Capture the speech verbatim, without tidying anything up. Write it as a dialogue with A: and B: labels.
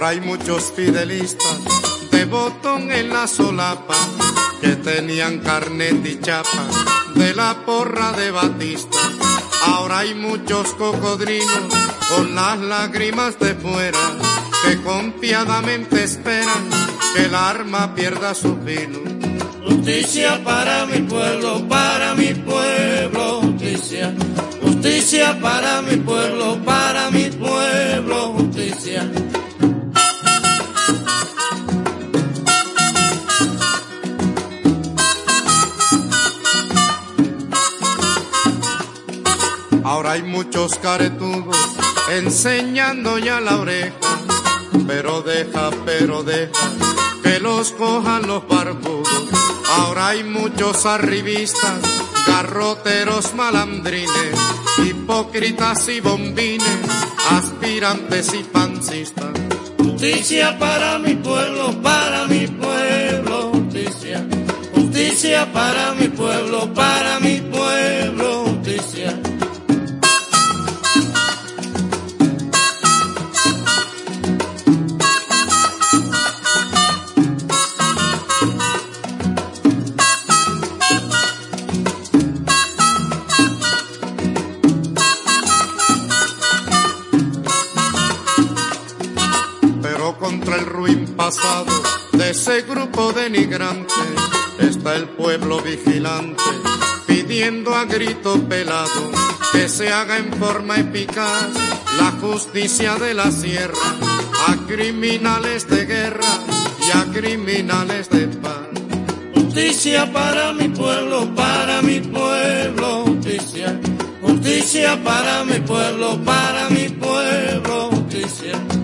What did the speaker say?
A: Ahora hay muchos fidelistas de botón en la solapa que tenían carnet y chapa de la porra de Batista. Ahora hay muchos cocodrilos con las lágrimas de fuera que confiadamente esperan que el arma pierda su filo.
B: Justicia para mi pueblo, para mi pueblo, justicia. Justicia para mi pueblo, para mi pueblo, justicia.
A: Ahora hay muchos caretudos enseñando ya la oreja, pero deja, pero deja que los cojan los barbudos. Ahora hay muchos arribistas, garroteros malandrines, hipócritas y bombines, aspirantes y pancistas.
B: Justicia para mi pueblo, para mi pueblo, justicia. Justicia para mi pueblo, para mi pueblo, justicia.
A: Contra el ruin pasado de ese grupo denigrante está el pueblo vigilante pidiendo a grito pelado que se haga en forma eficaz la justicia de la sierra a criminales de guerra y a criminales de paz.
B: Justicia para mi pueblo, para mi pueblo, justicia. Justicia para mi pueblo, para mi pueblo, justicia.